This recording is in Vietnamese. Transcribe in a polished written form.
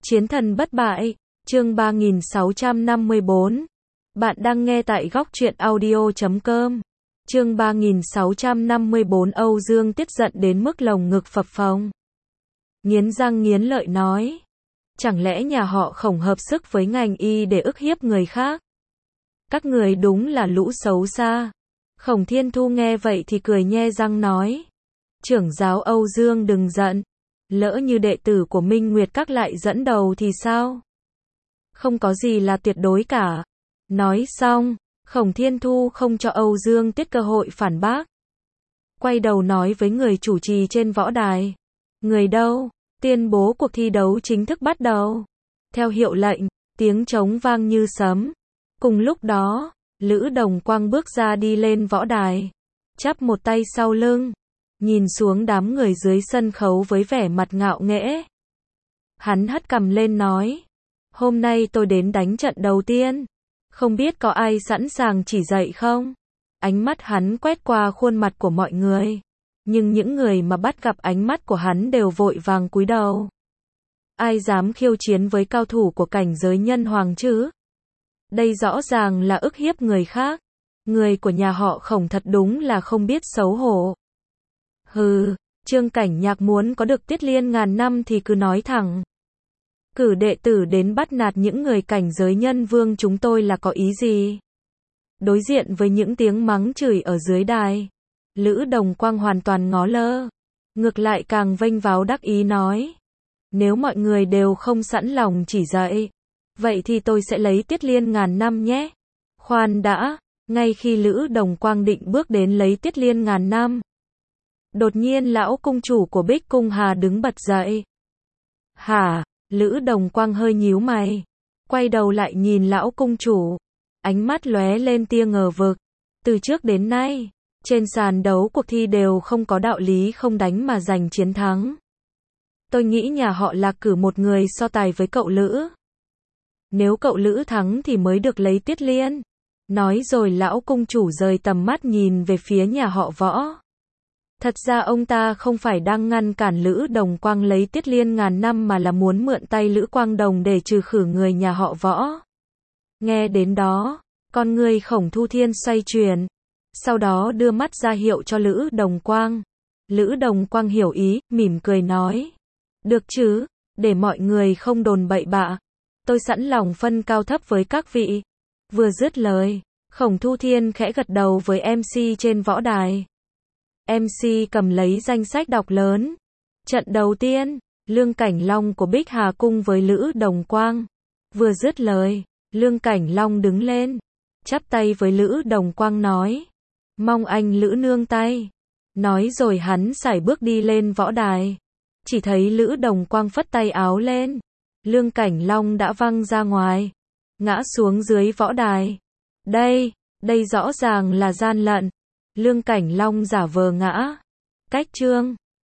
Chiến thần bất bại, chương 3654. Bạn đang nghe tại góc truyện audio.com. Chương 3654 Âu Dương tức giận đến mức lồng ngực phập phồng. Nghiến răng nghiến lợi nói. Chẳng lẽ nhà họ Khổng hợp sức với ngành y để ức hiếp người khác? Các người đúng là lũ xấu xa. Khổng Thiên Thu nghe vậy thì cười nhe răng nói. Trưởng giáo Âu Dương đừng giận. Lỡ như đệ tử của Minh Nguyệt Các lại dẫn đầu thì sao? Không có gì là tuyệt đối cả. Nói xong, Khổng Thiên Thu không cho Âu Dương Tiết cơ hội phản bác. Quay đầu nói với người chủ trì trên võ đài. Người đâu? Tuyên bố cuộc thi đấu chính thức bắt đầu. Theo hiệu lệnh, tiếng trống vang như sấm. Cùng lúc đó, Lữ Đồng Quang bước ra đi lên võ đài. Chắp một tay sau lưng. Nhìn xuống đám người dưới sân khấu với vẻ mặt ngạo nghễ. Hắn hất cằm lên nói. Hôm nay tôi đến đánh trận đầu tiên. Không biết có ai sẵn sàng chỉ dạy không? Ánh mắt hắn quét qua khuôn mặt của mọi người. Nhưng những người mà bắt gặp ánh mắt của hắn đều vội vàng cúi đầu. Ai dám khiêu chiến với cao thủ của cảnh giới nhân hoàng chứ? Đây rõ ràng là ức hiếp người khác. Người của nhà họ Khổng thật đúng là không biết xấu hổ. Hừ, Trương Cảnh Nhạc muốn có được Tiết Liên ngàn năm thì cứ nói thẳng. Cử đệ tử đến bắt nạt những người cảnh giới nhân vương chúng tôi là có ý gì? Đối diện với những tiếng mắng chửi ở dưới đài, Lữ Đồng Quang hoàn toàn ngó lơ. Ngược lại càng vênh váo đắc ý nói. Nếu mọi người đều không sẵn lòng chỉ dạy, vậy thì tôi sẽ lấy Tiết Liên ngàn năm nhé. Khoan đã, ngay khi Lữ Đồng Quang định bước đến lấy Tiết Liên ngàn năm. Đột nhiên lão cung chủ của Bích Cung Hà đứng bật dậy. Hả? Lữ Đồng Quang hơi nhíu mày. Quay đầu lại nhìn lão cung chủ. Ánh mắt lóe lên tia ngờ vực. Từ trước đến nay, trên sàn đấu cuộc thi đều không có đạo lý không đánh mà giành chiến thắng. Tôi nghĩ nhà họ Lạc cử một người so tài với cậu Lữ. Nếu cậu Lữ thắng thì mới được lấy Tiết Liên. Nói rồi lão cung chủ rời tầm mắt nhìn về phía nhà họ Võ. Thật ra ông ta không phải đang ngăn cản Lữ Đồng Quang lấy Tiết Liên ngàn năm mà là muốn mượn tay Lữ Quang Đồng để trừ khử người nhà họ Võ. Nghe đến đó, con người Khổng Thu Thiên xoay chuyển. Sau đó đưa mắt ra hiệu cho Lữ Đồng Quang. Lữ Đồng Quang hiểu ý, mỉm cười nói. Được chứ, để mọi người không đồn bậy bạ. Tôi sẵn lòng phân cao thấp với các vị. Vừa dứt lời, Khổng Thu Thiên khẽ gật đầu với MC trên võ đài. MC cầm lấy danh sách đọc lớn. Trận đầu tiên, Lương Cảnh Long của Bích Hà Cung với Lữ Đồng Quang. Vừa dứt lời, Lương Cảnh Long đứng lên, chắp tay với Lữ Đồng Quang nói. Mong anh Lữ nương tay. Nói rồi hắn sải bước đi lên võ đài. Chỉ thấy Lữ Đồng Quang phất tay áo lên. Lương Cảnh Long đã văng ra ngoài. Ngã xuống dưới võ đài. Đây rõ ràng là gian lận. Lương Cảnh Long giả vờ ngã. Cách chương